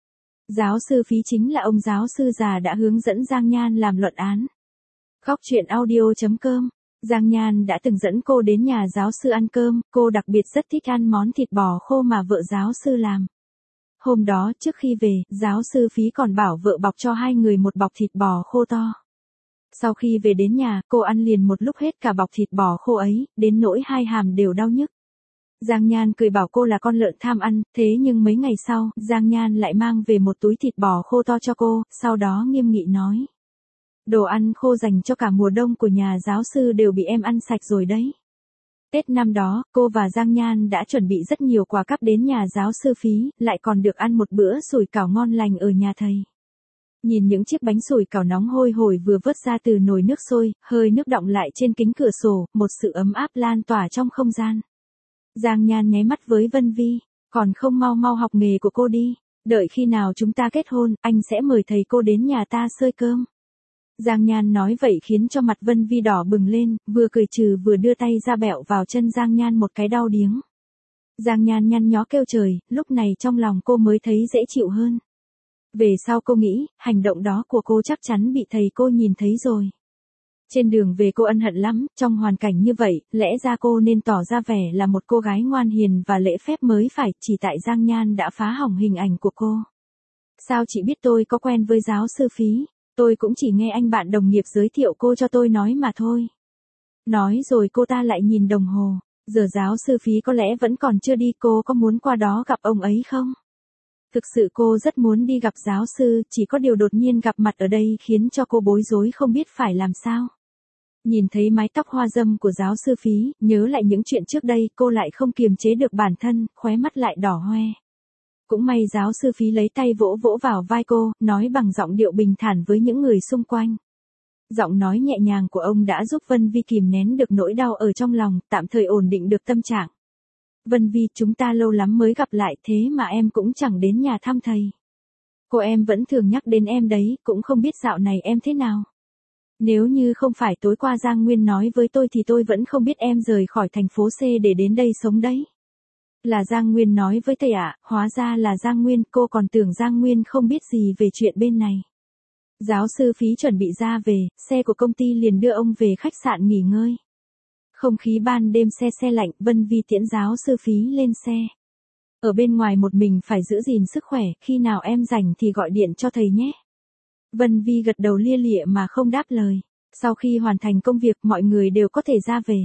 Giáo sư Phí chính là ông giáo sư già đã hướng dẫn Giang Nhan làm luận án. Góc truyện audio chấm com, Giang Nhan đã từng dẫn cô đến nhà giáo sư ăn cơm, cô đặc biệt rất thích ăn món thịt bò khô mà vợ giáo sư làm. Hôm đó trước khi về, giáo sư Phí còn bảo vợ bọc cho hai người một bọc thịt bò khô to. Sau khi về đến nhà, cô ăn liền một lúc hết cả bọc thịt bò khô ấy, đến nỗi hai hàm đều đau nhức. Giang Nhan cười bảo cô là con lợn tham ăn, thế nhưng mấy ngày sau, Giang Nhan lại mang về một túi thịt bò khô to cho cô, sau đó nghiêm nghị nói. Đồ ăn khô dành cho cả mùa đông của nhà giáo sư đều bị em ăn sạch rồi đấy. Tết năm đó, cô và Giang Nhan đã chuẩn bị rất nhiều quà cáp đến nhà giáo sư Phí, lại còn được ăn một bữa sủi cảo ngon lành ở nhà thầy. Nhìn những chiếc bánh sủi cảo nóng hôi hổi vừa vớt ra từ nồi nước sôi, hơi nước đọng lại trên kính cửa sổ, một sự ấm áp lan tỏa trong không gian. Giang Nhan nháy mắt với Vân Vi, còn không mau mau học nghề của cô đi, đợi khi nào chúng ta kết hôn, anh sẽ mời thầy cô đến nhà ta xơi cơm. Giang Nhan nói vậy khiến cho mặt Vân Vi đỏ bừng lên, vừa cười trừ vừa đưa tay ra bẹo vào chân Giang Nhan một cái đau điếng. Giang Nhan nhăn nhó kêu trời, lúc này trong lòng cô mới thấy dễ chịu hơn. Về sau cô nghĩ, hành động đó của cô chắc chắn bị thầy cô nhìn thấy rồi. Trên đường về cô ân hận lắm, trong hoàn cảnh như vậy, lẽ ra cô nên tỏ ra vẻ là một cô gái ngoan hiền và lễ phép mới phải, chỉ tại Giang Nhan đã phá hỏng hình ảnh của cô. Sao chị biết tôi có quen với giáo sư Phí? Tôi cũng chỉ nghe anh bạn đồng nghiệp giới thiệu cô cho tôi nói mà thôi. Nói rồi cô ta lại nhìn đồng hồ, giờ giáo sư Phí có lẽ vẫn còn chưa đi, cô có muốn qua đó gặp ông ấy không? Thực sự cô rất muốn đi gặp giáo sư, chỉ có điều đột nhiên gặp mặt ở đây khiến cho cô bối rối không biết phải làm sao. Nhìn thấy mái tóc hoa râm của giáo sư Phí, nhớ lại những chuyện trước đây, cô lại không kiềm chế được bản thân, khóe mắt lại đỏ hoe. Cũng may giáo sư Phí lấy tay vỗ vỗ vào vai cô, nói bằng giọng điệu bình thản với những người xung quanh. Giọng nói nhẹ nhàng của ông đã giúp Vân Vi kìm nén được nỗi đau ở trong lòng, tạm thời ổn định được tâm trạng. Vân Vi, chúng ta lâu lắm mới gặp lại, thế mà em cũng chẳng đến nhà thăm thầy. Cô em vẫn thường nhắc đến em đấy, cũng không biết dạo này em thế nào. Nếu như không phải tối qua Giang Nguyên nói với tôi thì tôi vẫn không biết em rời khỏi thành phố C để đến đây sống đấy. Là Giang Nguyên nói với thầy ạ, à, hóa ra là Giang Nguyên, cô còn tưởng Giang Nguyên không biết gì về chuyện bên này. Giáo sư Phí chuẩn bị ra về, xe của công ty liền đưa ông về khách sạn nghỉ ngơi. Không khí ban đêm se se lạnh, Vân Vi tiễn giáo sư Phí lên xe. Ở bên ngoài một mình phải giữ gìn sức khỏe, khi nào em rảnh thì gọi điện cho thầy nhé. Vân Vi gật đầu lia lịa mà không đáp lời. Sau khi hoàn thành công việc mọi người đều có thể ra về.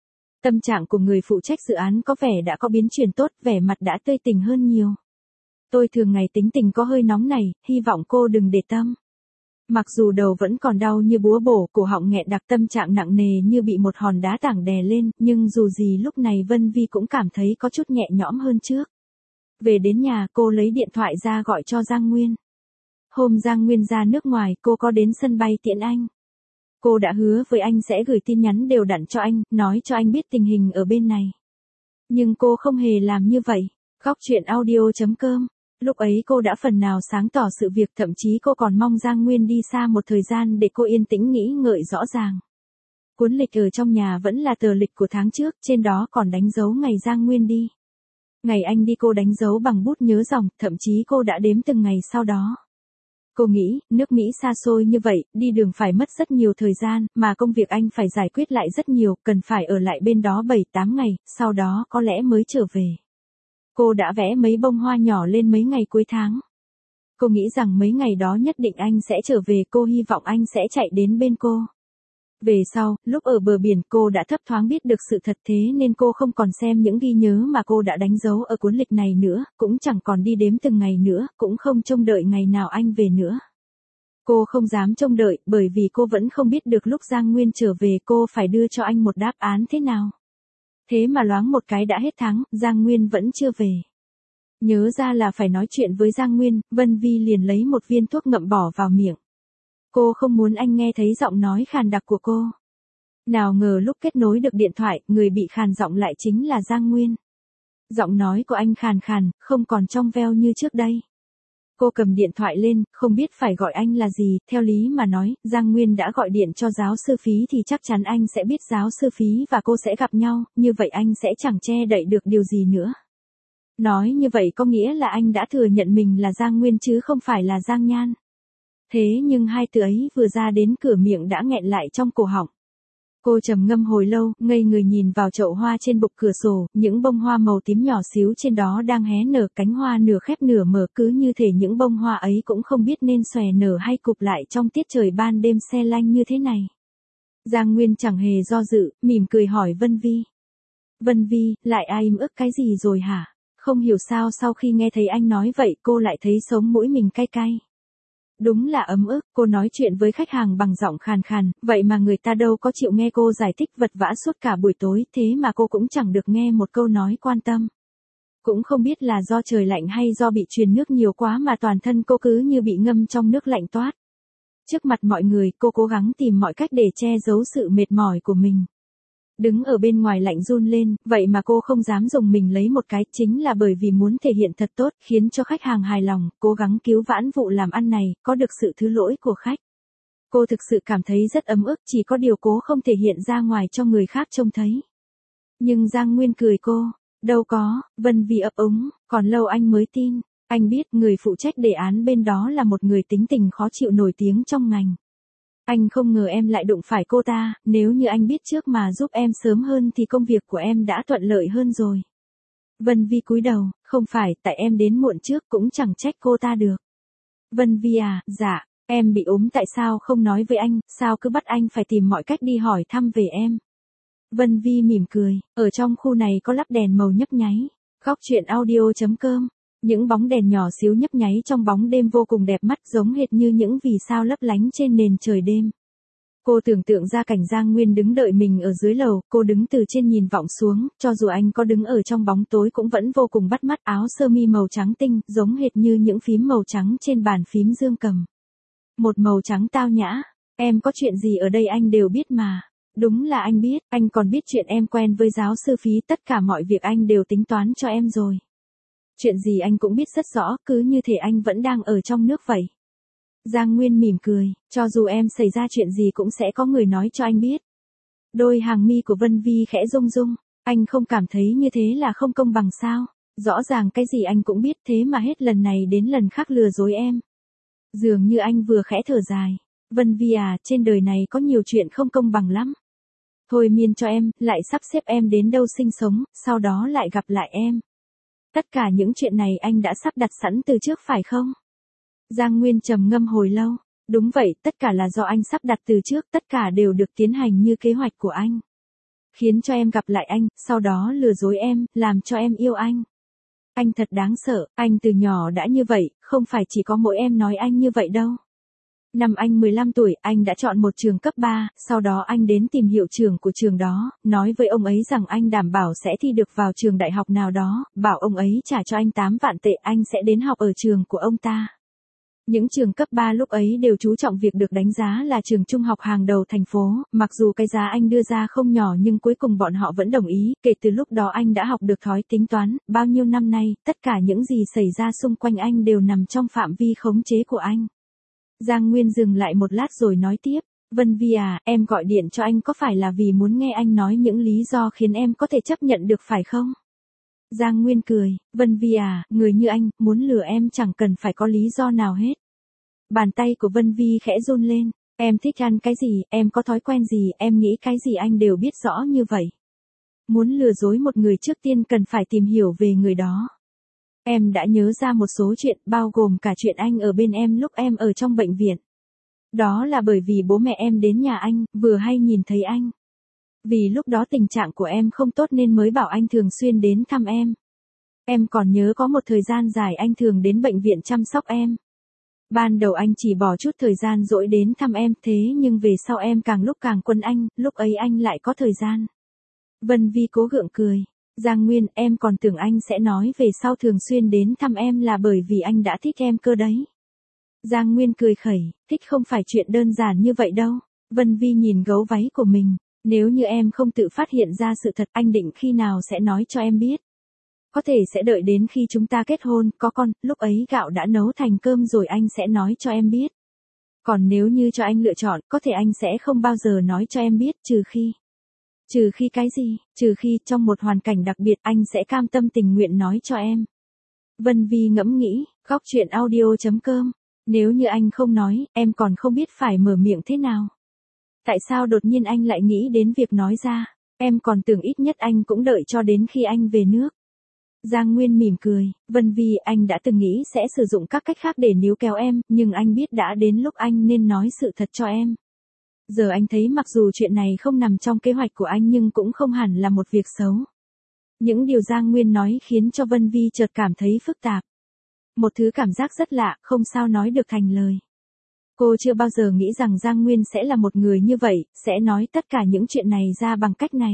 Tâm trạng của người phụ trách dự án có vẻ đã có biến chuyển tốt, vẻ mặt đã tươi tỉnh hơn nhiều. Tôi thường ngày tính tình có hơi nóng này, hy vọng cô đừng để tâm. Mặc dù đầu vẫn còn đau như búa bổ, cổ họng nghẹn đặc, tâm trạng nặng nề như bị một hòn đá tảng đè lên, nhưng dù gì lúc này Vân Vi cũng cảm thấy có chút nhẹ nhõm hơn trước. Về đến nhà cô lấy điện thoại ra gọi cho Giang Nguyên. Hôm Giang Nguyên ra nước ngoài cô có đến sân bay tiễn anh. Cô đã hứa với anh sẽ gửi tin nhắn đều đặn cho anh, nói cho anh biết tình hình ở bên này. Nhưng cô không hề làm như vậy. Góc truyện audio chấm com. Lúc ấy cô đã phần nào sáng tỏ sự việc, thậm chí cô còn mong Giang Nguyên đi xa một thời gian để cô yên tĩnh nghĩ ngợi rõ ràng. Cuốn lịch ở trong nhà vẫn là tờ lịch của tháng trước, trên đó còn đánh dấu ngày Giang Nguyên đi. Ngày anh đi cô đánh dấu bằng bút nhớ dòng, thậm chí cô đã đếm từng ngày sau đó. Cô nghĩ, nước Mỹ xa xôi như vậy, đi đường phải mất rất nhiều thời gian, mà công việc anh phải giải quyết lại rất nhiều, cần phải ở lại bên đó bảy tám ngày, sau đó có lẽ mới trở về. Cô đã vẽ mấy bông hoa nhỏ lên mấy ngày cuối tháng. Cô nghĩ rằng mấy ngày đó nhất định anh sẽ trở về, cô hy vọng anh sẽ chạy đến bên cô. Về sau, lúc ở bờ biển cô đã thấp thoáng biết được sự thật, thế nên cô không còn xem những ghi nhớ mà cô đã đánh dấu ở cuốn lịch này nữa, cũng chẳng còn đi đếm từng ngày nữa, cũng không trông đợi ngày nào anh về nữa. Cô không dám trông đợi, bởi vì cô vẫn không biết được lúc Giang Nguyên trở về cô phải đưa cho anh một đáp án thế nào. Thế mà loáng một cái đã hết tháng, Giang Nguyên vẫn chưa về. Nhớ ra là phải nói chuyện với Giang Nguyên, Vân Vi liền lấy một viên thuốc ngậm bỏ vào miệng. Cô không muốn anh nghe thấy giọng nói khàn đặc của cô. Nào ngờ lúc kết nối được điện thoại, người bị khàn giọng lại chính là Giang Nguyên. Giọng nói của anh khàn khàn, không còn trong veo như trước đây. Cô cầm điện thoại lên, không biết phải gọi anh là gì, theo lý mà nói, Giang Nguyên đã gọi điện cho giáo sư Phí thì chắc chắn anh sẽ biết giáo sư Phí và cô sẽ gặp nhau, như vậy anh sẽ chẳng che đậy được điều gì nữa. Nói như vậy có nghĩa là anh đã thừa nhận mình là Giang Nguyên chứ không phải là Giang Nhan. Thế nhưng hai từ ấy vừa ra đến cửa miệng đã nghẹn lại trong cổ họng. Cô trầm ngâm hồi lâu, ngây người nhìn vào chậu hoa trên bục cửa sổ, những bông hoa màu tím nhỏ xíu trên đó đang hé nở, cánh hoa nửa khép nửa mở, cứ như thể những bông hoa ấy cũng không biết nên xòe nở hay cụp lại trong tiết trời ban đêm se lanh như thế này. Giang Nguyên chẳng hề do dự, mỉm cười hỏi Vân Vi. Vân Vi, lại ai im ức cái gì rồi hả? Không hiểu sao sau khi nghe thấy anh nói vậy cô lại thấy sống mũi mình cay cay. Đúng là ấm ức, cô nói chuyện với khách hàng bằng giọng khàn khàn, vậy mà người ta đâu có chịu nghe cô giải thích vật vã suốt cả buổi tối, thế mà cô cũng chẳng được nghe một câu nói quan tâm. Cũng không biết là do trời lạnh hay do bị truyền nước nhiều quá mà toàn thân cô cứ như bị ngâm trong nước lạnh toát. Trước mặt mọi người, cô cố gắng tìm mọi cách để che giấu sự mệt mỏi của mình. Đứng ở bên ngoài lạnh run lên, vậy mà cô không dám dùng mình lấy một cái, chính là bởi vì muốn thể hiện thật tốt, khiến cho khách hàng hài lòng, cố gắng cứu vãn vụ làm ăn này, có được sự thứ lỗi của khách. Cô thực sự cảm thấy rất ấm ức, chỉ có điều cố không thể hiện ra ngoài cho người khác trông thấy. Nhưng Giang Nguyên cười cô, đâu có, Vân Vi ấp úng, còn lâu anh mới tin. Anh biết người phụ trách đề án bên đó là một người tính tình khó chịu nổi tiếng trong ngành. Anh không ngờ em lại đụng phải cô ta, nếu như anh biết trước mà giúp em sớm hơn thì công việc của em đã thuận lợi hơn rồi. Vân Vi cúi đầu, không phải, tại em đến muộn trước cũng chẳng trách cô ta được. Vân Vi à, dạ, em bị ốm tại sao không nói với anh, sao cứ bắt anh phải tìm mọi cách đi hỏi thăm về em. Vân Vi mỉm cười, ở trong khu này có lắp đèn màu nhấp nháy. Góc truyện audio chấm com. Những bóng đèn nhỏ xíu nhấp nháy trong bóng đêm vô cùng đẹp mắt, giống hệt như những vì sao lấp lánh trên nền trời đêm. Cô tưởng tượng ra cảnh Giang Nguyên đứng đợi mình ở dưới lầu, cô đứng từ trên nhìn vọng xuống, cho dù anh có đứng ở trong bóng tối cũng vẫn vô cùng bắt mắt, áo sơ mi màu trắng tinh, giống hệt như những phím màu trắng trên bàn phím dương cầm. Một màu trắng tao nhã, em có chuyện gì ở đây anh đều biết mà. Đúng là anh biết, anh còn biết chuyện em quen với giáo sư Phí, tất cả mọi việc anh đều tính toán cho em rồi. Chuyện gì anh cũng biết rất rõ, cứ như thể anh vẫn đang ở trong nước vậy. Giang Nguyên mỉm cười, cho dù em xảy ra chuyện gì cũng sẽ có người nói cho anh biết. Đôi hàng mi của Vân Vi khẽ rung rung, anh không cảm thấy như thế là không công bằng sao? Rõ ràng cái gì anh cũng biết thế mà hết lần này đến lần khác lừa dối em. Dường như anh vừa khẽ thở dài. Vân Vi à, trên đời này có nhiều chuyện không công bằng lắm. Thôi miên cho em, lại sắp xếp em đến đâu sinh sống, sau đó lại gặp lại em. Tất cả những chuyện này anh đã sắp đặt sẵn từ trước phải không? Giang Nguyên trầm ngâm hồi lâu. Đúng vậy, tất cả là do anh sắp đặt từ trước, tất cả đều được tiến hành như kế hoạch của anh. Khiến cho em gặp lại anh, sau đó lừa dối em, làm cho em yêu anh. Anh thật đáng sợ, anh từ nhỏ đã như vậy, không phải chỉ có mỗi em nói anh như vậy đâu. Năm anh mười lăm tuổi, anh đã chọn một trường cấp ba, sau đó anh đến tìm hiệu trưởng của trường đó, nói với ông ấy rằng anh đảm bảo sẽ thi được vào trường đại học nào đó, bảo ông ấy trả cho anh tám vạn tệ, anh sẽ đến học ở trường của ông ta. Những trường cấp ba lúc ấy đều chú trọng việc được đánh giá là trường trung học hàng đầu thành phố, mặc dù cái giá anh đưa ra không nhỏ nhưng cuối cùng bọn họ vẫn đồng ý, kể từ lúc đó anh đã học được thói tính toán, bao nhiêu năm nay, tất cả những gì xảy ra xung quanh anh đều nằm trong phạm vi khống chế của anh. Giang Nguyên dừng lại một lát rồi nói tiếp, Vân Vi à, em gọi điện cho anh có phải là vì muốn nghe anh nói những lý do khiến em có thể chấp nhận được phải không? Giang Nguyên cười, Vân Vi à, người như anh, muốn lừa em chẳng cần phải có lý do nào hết. Bàn tay của Vân Vi khẽ run lên, em thích ăn cái gì, em có thói quen gì, em nghĩ cái gì anh đều biết rõ như vậy. Muốn lừa dối một người trước tiên cần phải tìm hiểu về người đó. Em đã nhớ ra một số chuyện, bao gồm cả chuyện anh ở bên em lúc em ở trong bệnh viện. Đó là bởi vì bố mẹ em đến nhà anh, vừa hay nhìn thấy anh. Vì lúc đó tình trạng của em không tốt nên mới bảo anh thường xuyên đến thăm em. Em còn nhớ có một thời gian dài anh thường đến bệnh viện chăm sóc em. Ban đầu anh chỉ bỏ chút thời gian rỗi đến thăm em, thế nhưng về sau em càng lúc càng quấn anh, lúc ấy anh lại có thời gian. Vân Vi cố gượng cười. Giang Nguyên, em còn tưởng anh sẽ nói về sau thường xuyên đến thăm em là bởi vì anh đã thích em cơ đấy. Giang Nguyên cười khẩy, thích không phải chuyện đơn giản như vậy đâu. Vân Vi nhìn gấu váy của mình, nếu như em không tự phát hiện ra sự thật, anh định khi nào sẽ nói cho em biết. Có thể sẽ đợi đến khi chúng ta kết hôn, có con, lúc ấy gạo đã nấu thành cơm rồi anh sẽ nói cho em biết. Còn nếu như cho anh lựa chọn, có thể anh sẽ không bao giờ nói cho em biết, trừ khi... Trừ khi cái gì, trừ khi trong một hoàn cảnh đặc biệt anh sẽ cam tâm tình nguyện nói cho em. Vân Vi ngẫm nghĩ, góc truyện audio chấm com. Nếu như anh không nói, em còn không biết phải mở miệng thế nào. Tại sao đột nhiên anh lại nghĩ đến việc nói ra, em còn tưởng ít nhất anh cũng đợi cho đến khi anh về nước. Giang Nguyên mỉm cười, Vân Vi, anh đã từng nghĩ sẽ sử dụng các cách khác để níu kéo em, nhưng anh biết đã đến lúc anh nên nói sự thật cho em. Giờ anh thấy mặc dù chuyện này không nằm trong kế hoạch của anh nhưng cũng không hẳn là một việc xấu. Những điều Giang Nguyên nói khiến cho Vân Vi chợt cảm thấy phức tạp. Một thứ cảm giác rất lạ, không sao nói được thành lời. Cô chưa bao giờ nghĩ rằng Giang Nguyên sẽ là một người như vậy, sẽ nói tất cả những chuyện này ra bằng cách này.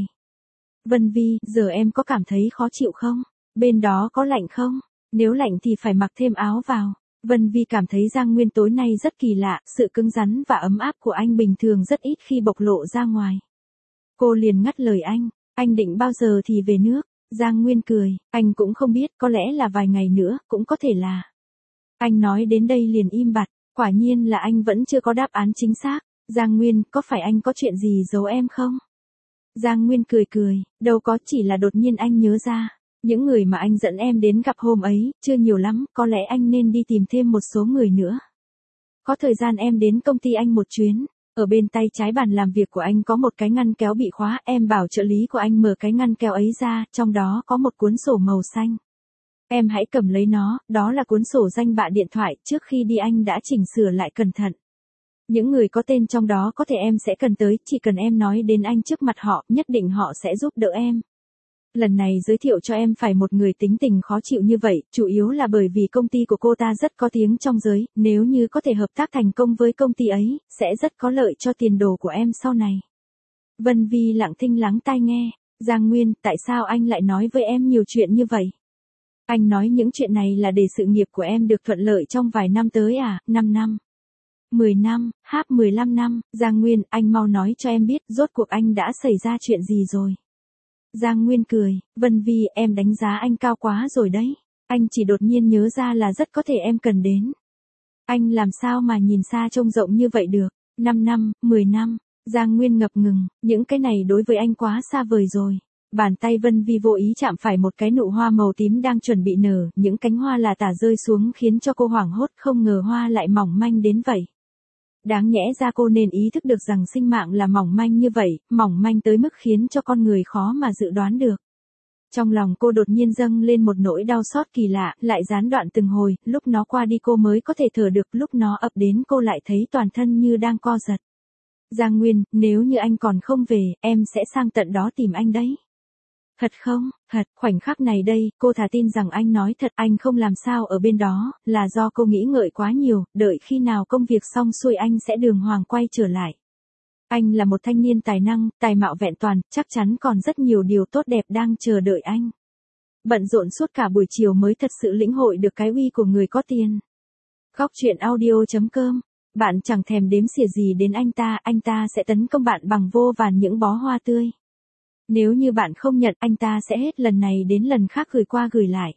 Vân Vi, giờ em có cảm thấy khó chịu không? Bên đó có lạnh không? Nếu lạnh thì phải mặc thêm áo vào. Vân Vi cảm thấy Giang Nguyên tối nay rất kỳ lạ, sự cứng rắn và ấm áp của anh bình thường rất ít khi bộc lộ ra ngoài. Cô liền ngắt lời anh, anh định bao giờ thì về nước? Giang Nguyên cười, anh cũng không biết, có lẽ là vài ngày nữa, cũng có thể là. Anh nói đến đây liền im bặt, quả nhiên là anh vẫn chưa có đáp án chính xác. Giang Nguyên, có phải anh có chuyện gì giấu em không? Giang Nguyên cười cười, đâu có, chỉ là đột nhiên anh nhớ ra. Những người mà anh dẫn em đến gặp hôm ấy, chưa nhiều lắm, có lẽ anh nên đi tìm thêm một số người nữa. Có thời gian em đến công ty anh một chuyến. Ở bên tay trái bàn làm việc của anh có một cái ngăn kéo bị khóa, em bảo trợ lý của anh mở cái ngăn kéo ấy ra, trong đó có một cuốn sổ màu xanh. Em hãy cầm lấy nó, đó là cuốn sổ danh bạ điện thoại, trước khi đi anh đã chỉnh sửa lại cẩn thận. Những người có tên trong đó có thể em sẽ cần tới, chỉ cần em nói đến anh trước mặt họ, nhất định họ sẽ giúp đỡ em. Lần này giới thiệu cho em phải một người tính tình khó chịu như vậy, chủ yếu là bởi vì công ty của cô ta rất có tiếng trong giới, nếu như có thể hợp tác thành công với công ty ấy, sẽ rất có lợi cho tiền đồ của em sau này. Vân Vi lặng thinh lắng tai nghe, Giang Nguyên, tại sao anh lại nói với em nhiều chuyện như vậy? Anh nói những chuyện này là để sự nghiệp của em được thuận lợi trong vài năm tới à, năm năm. mười năm, háp mười lăm năm, Giang Nguyên, anh mau nói cho em biết, rốt cuộc anh đã xảy ra chuyện gì rồi? Giang Nguyên cười, Vân Vi, em đánh giá anh cao quá rồi đấy. Anh chỉ đột nhiên nhớ ra là rất có thể em cần đến. Anh làm sao mà nhìn xa trông rộng như vậy được? năm năm, mười năm, Giang Nguyên ngập ngừng, những cái này đối với anh quá xa vời rồi. Bàn tay Vân Vi vô ý chạm phải một cái nụ hoa màu tím đang chuẩn bị nở, những cánh hoa là tả rơi xuống khiến cho cô hoảng hốt, không ngờ hoa lại mỏng manh đến vậy. Đáng nhẽ ra cô nên ý thức được rằng sinh mạng là mỏng manh như vậy, mỏng manh tới mức khiến cho con người khó mà dự đoán được. Trong lòng cô đột nhiên dâng lên một nỗi đau xót kỳ lạ, lại gián đoạn từng hồi, lúc nó qua đi cô mới có thể thở được, lúc nó ập đến cô lại thấy toàn thân như đang co giật. Giang Nguyên, nếu như anh còn không về, em sẽ sang tận đó tìm anh đấy. Thật không? Thật, khoảnh khắc này đây, cô thà tin rằng anh nói thật, anh không làm sao ở bên đó, là do cô nghĩ ngợi quá nhiều, đợi khi nào công việc xong xuôi anh sẽ đường hoàng quay trở lại. Anh là một thanh niên tài năng, tài mạo vẹn toàn, chắc chắn còn rất nhiều điều tốt đẹp đang chờ đợi anh. Bận rộn suốt cả buổi chiều mới thật sự lĩnh hội được cái uy của người có tiền. Góc truyện audio chấm com. Bạn chẳng thèm đếm xỉa gì đến anh ta, anh ta sẽ tấn công bạn bằng vô vàn những bó hoa tươi. Nếu như bạn không nhận, anh ta sẽ hết lần này đến lần khác gửi qua gửi lại.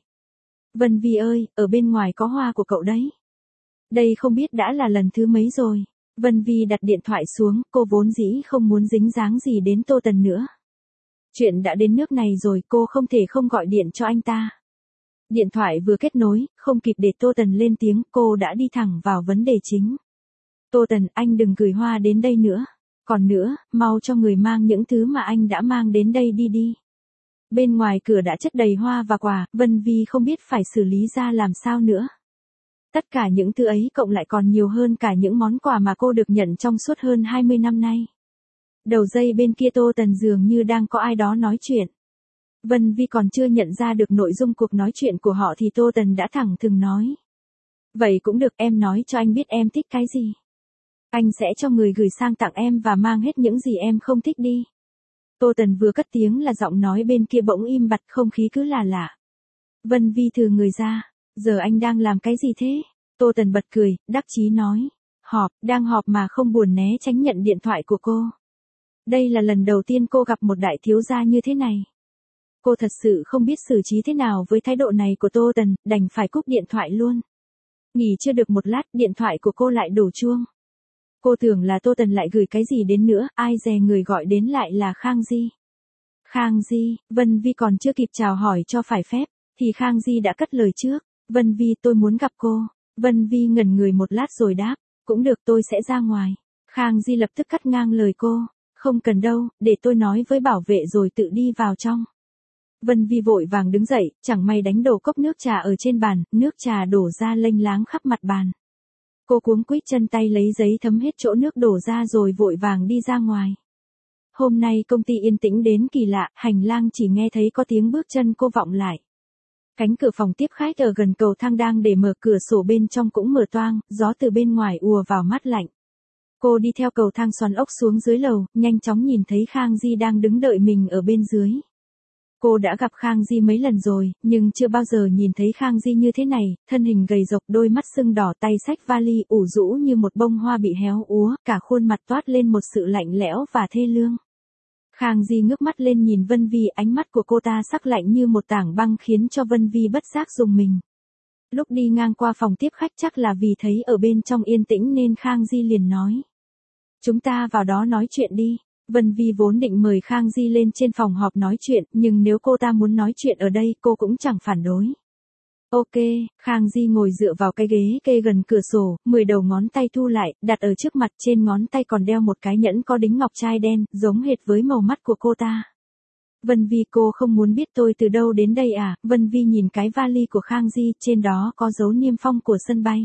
Vân Vi ơi, ở bên ngoài có hoa của cậu đấy. Đây không biết đã là lần thứ mấy rồi. Vân Vi đặt điện thoại xuống, cô vốn dĩ không muốn dính dáng gì đến Tô Tần nữa. Chuyện đã đến nước này rồi, cô không thể không gọi điện cho anh ta. Điện thoại vừa kết nối, không kịp để Tô Tần lên tiếng, cô đã đi thẳng vào vấn đề chính. Tô Tần, anh đừng gửi hoa đến đây nữa. Còn nữa, mau cho người mang những thứ mà anh đã mang đến đây đi đi. Bên ngoài cửa đã chất đầy hoa và quà, Vân Vi không biết phải xử lý ra làm sao nữa. Tất cả những thứ ấy cộng lại còn nhiều hơn cả những món quà mà cô được nhận trong suốt hơn hai mươi năm nay. Đầu dây bên kia Tô Tần dường như đang có ai đó nói chuyện. Vân Vi còn chưa nhận ra được nội dung cuộc nói chuyện của họ thì Tô Tần đã thẳng thừng nói. Vậy cũng được, em nói cho anh biết em thích cái gì. Anh sẽ cho người gửi sang tặng em và mang hết những gì em không thích đi. Tô Tần vừa cất tiếng là giọng nói bên kia bỗng im bặt, không khí cứ là lạ. Vân Vi thừ người ra, giờ anh đang làm cái gì thế? Tô Tần bật cười, đắc chí nói. Họp, đang họp mà không buồn né tránh nhận điện thoại của cô. Đây là lần đầu tiên cô gặp một đại thiếu gia như thế này. Cô thật sự không biết xử trí thế nào với thái độ này của Tô Tần, đành phải cúp điện thoại luôn. Nghỉ chưa được một lát, điện thoại của cô lại đổ chuông. Cô tưởng là Tô Tần lại gửi cái gì đến nữa, ai dè người gọi đến lại là Khang Di. Khang Di, Vân Vi còn chưa kịp chào hỏi cho phải phép, thì Khang Di đã cất lời trước. Vân Vi, tôi muốn gặp cô. Vân Vi ngẩn người một lát rồi đáp, cũng được, tôi sẽ ra ngoài. Khang Di lập tức cắt ngang lời cô, không cần đâu, để tôi nói với bảo vệ rồi tự đi vào trong. Vân Vi vội vàng đứng dậy, chẳng may đánh đổ cốc nước trà ở trên bàn, nước trà đổ ra lênh láng khắp mặt bàn. Cô cuống quýt chân tay lấy giấy thấm hết chỗ nước đổ ra rồi vội vàng đi ra ngoài. Hôm nay công ty yên tĩnh đến kỳ lạ, hành lang chỉ nghe thấy có tiếng bước chân cô vọng lại. Cánh cửa phòng tiếp khách ở gần cầu thang đang để mở, cửa sổ bên trong cũng mở toang, gió từ bên ngoài ùa vào mát lạnh. Cô đi theo cầu thang xoắn ốc xuống dưới lầu, nhanh chóng nhìn thấy Khang Di đang đứng đợi mình ở bên dưới. Cô đã gặp Khang Di mấy lần rồi, nhưng chưa bao giờ nhìn thấy Khang Di như thế này, thân hình gầy rộc, đôi mắt sưng đỏ, tay xách vali ủ rũ như một bông hoa bị héo úa, cả khuôn mặt toát lên một sự lạnh lẽo và thê lương. Khang Di ngước mắt lên nhìn Vân Vi, ánh mắt của cô ta sắc lạnh như một tảng băng khiến cho Vân Vi bất giác rùng mình. Lúc đi ngang qua phòng tiếp khách chắc là vì thấy ở bên trong yên tĩnh nên Khang Di liền nói. Chúng ta vào đó nói chuyện đi. Vân Vi vốn định mời Khang Di lên trên phòng họp nói chuyện, nhưng nếu cô ta muốn nói chuyện ở đây cô cũng chẳng phản đối. Ok, Khang Di ngồi dựa vào cái ghế kê gần cửa sổ, mười đầu ngón tay thu lại, đặt ở trước mặt, trên ngón tay còn đeo một cái nhẫn có đính ngọc trai đen, giống hệt với màu mắt của cô ta. Vân Vi, cô không muốn biết tôi từ đâu đến đây à? Vân Vi nhìn cái vali của Khang Di, trên đó có dấu niêm phong của sân bay.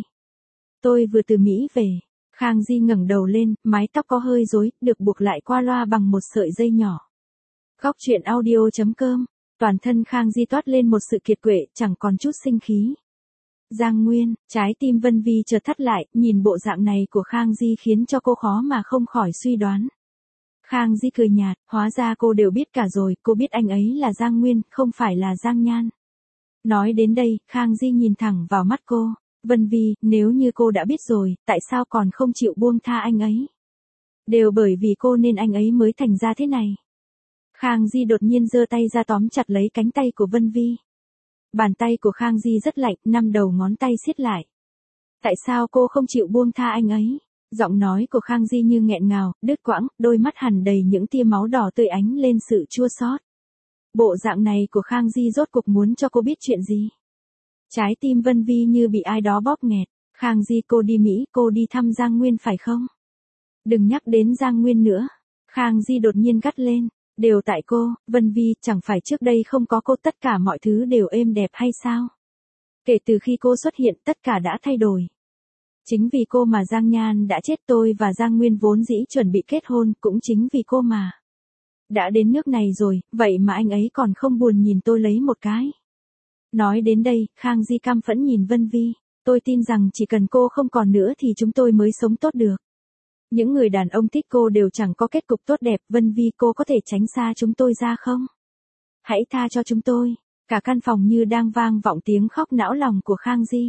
Tôi vừa từ Mỹ về. Khang Di ngẩng đầu lên, mái tóc có hơi rối, được buộc lại qua loa bằng một sợi dây nhỏ. Góc truyện audio chấm com. Toàn thân Khang Di toát lên một sự kiệt quệ, chẳng còn chút sinh khí. Giang Nguyên, trái tim Vân Vi chợt thắt lại, nhìn bộ dạng này của Khang Di khiến cho cô khó mà không khỏi suy đoán. Khang Di cười nhạt, hóa ra cô đều biết cả rồi, cô biết anh ấy là Giang Nguyên, không phải là Giang Nhan. Nói đến đây, Khang Di nhìn thẳng vào mắt cô. Vân Vi, nếu như cô đã biết rồi, tại sao còn không chịu buông tha anh ấy? Đều bởi vì cô nên anh ấy mới thành ra thế này. Khang Di đột nhiên giơ tay ra tóm chặt lấy cánh tay của Vân Vi. Bàn tay của Khang Di rất lạnh, năm đầu ngón tay siết lại. Tại sao cô không chịu buông tha anh ấy? Giọng nói của Khang Di như nghẹn ngào, đứt quãng, đôi mắt hằn đầy những tia máu đỏ tươi ánh lên sự chua xót. Bộ dạng này của Khang Di rốt cuộc muốn cho cô biết chuyện gì? Trái tim Vân Vi như bị ai đó bóp nghẹt. Khang Di, cô đi Mỹ, cô đi thăm Giang Nguyên phải không? Đừng nhắc đến Giang Nguyên nữa. Khang Di đột nhiên gắt lên. Đều tại cô, Vân Vi, chẳng phải trước đây không có cô tất cả mọi thứ đều êm đẹp hay sao? Kể từ khi cô xuất hiện tất cả đã thay đổi. Chính vì cô mà Giang Nhan đã chết, tôi và Giang Nguyên vốn dĩ chuẩn bị kết hôn, cũng chính vì cô mà. Đã đến nước này rồi, vậy mà anh ấy còn không buồn nhìn tôi lấy một cái. Nói đến đây, Khang Di căm phẫn nhìn Vân Vi. Tôi tin rằng chỉ cần cô không còn nữa thì chúng tôi mới sống tốt được. Những người đàn ông thích cô đều chẳng có kết cục tốt đẹp. Vân Vi, cô có thể tránh xa chúng tôi ra không? Hãy tha cho chúng tôi. Cả căn phòng như đang vang vọng tiếng khóc não lòng của Khang Di.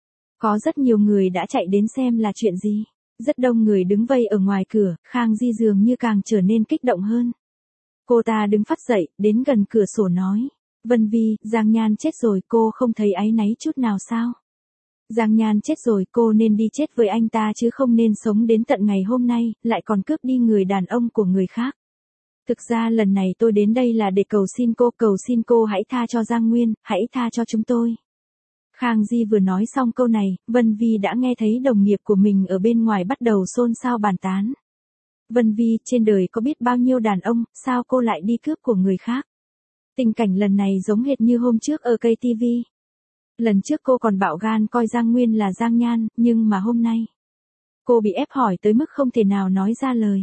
Có rất nhiều người đã chạy đến xem là chuyện gì. Rất đông người đứng vây ở ngoài cửa, Khang Di dường như càng trở nên kích động hơn. Cô ta đứng phắt dậy, đến gần cửa sổ nói. Vân Vi, Giang Nhan chết rồi, cô không thấy áy náy chút nào sao? Giang Nhan chết rồi, cô nên đi chết với anh ta chứ không nên sống đến tận ngày hôm nay, lại còn cướp đi người đàn ông của người khác. Thực ra lần này tôi đến đây là để cầu xin cô, cầu xin cô hãy tha cho Giang Nguyên, hãy tha cho chúng tôi. Khang Di vừa nói xong câu này, Vân Vi đã nghe thấy đồng nghiệp của mình ở bên ngoài bắt đầu xôn xao bàn tán. Vân Vi, trên đời có biết bao nhiêu đàn ông, sao cô lại đi cướp của người khác? Tình cảnh lần này giống hệt như hôm trước ở cây ti vi. Lần trước cô còn bạo gan coi Giang Nguyên là Giang Nhan, nhưng mà hôm nay, cô bị ép hỏi tới mức không thể nào nói ra lời.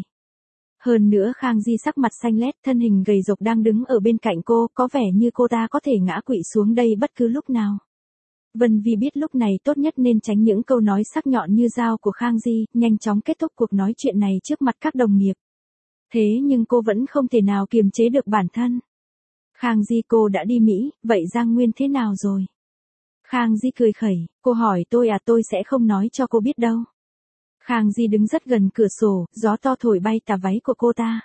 Hơn nữa Khang Di sắc mặt xanh lét, thân hình gầy rộc đang đứng ở bên cạnh cô, có vẻ như cô ta có thể ngã quỵ xuống đây bất cứ lúc nào. Vân Vi biết lúc này tốt nhất nên tránh những câu nói sắc nhọn như dao của Khang Di, nhanh chóng kết thúc cuộc nói chuyện này trước mặt các đồng nghiệp. Thế nhưng cô vẫn không thể nào kiềm chế được bản thân. Khang Di, cô đã đi Mỹ, vậy Giang Nguyên thế nào rồi? Khang Di cười khẩy, cô hỏi tôi à, tôi sẽ không nói cho cô biết đâu. Khang Di đứng rất gần cửa sổ, gió to thổi bay tà váy của cô ta.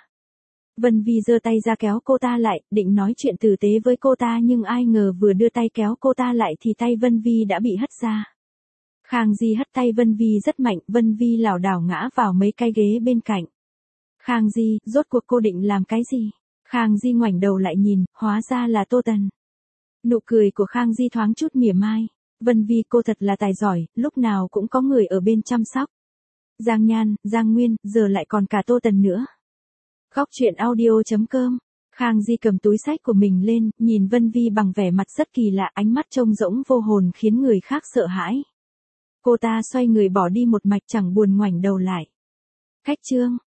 Vân Vi giơ tay ra kéo cô ta lại, định nói chuyện tử tế với cô ta nhưng ai ngờ vừa đưa tay kéo cô ta lại thì tay Vân Vi đã bị hất ra. Khang Di hất tay Vân Vi rất mạnh, Vân Vi lảo đảo ngã vào mấy cái ghế bên cạnh. Khang Di, rốt cuộc cô định làm cái gì? Khang Di ngoảnh đầu lại nhìn, hóa ra là Tô Tần. Nụ cười của Khang Di thoáng chút mỉa mai. Vân Vi, cô thật là tài giỏi, lúc nào cũng có người ở bên chăm sóc. Giang Nhan, Giang Nguyên, giờ lại còn cả Tô Tần nữa. Góc truyện audio chấm com. Khang Di cầm túi xách của mình lên, nhìn Vân Vi bằng vẻ mặt rất kỳ lạ, ánh mắt trông rỗng vô hồn khiến người khác sợ hãi. Cô ta xoay người bỏ đi một mạch chẳng buồn ngoảnh đầu lại. Khách trương.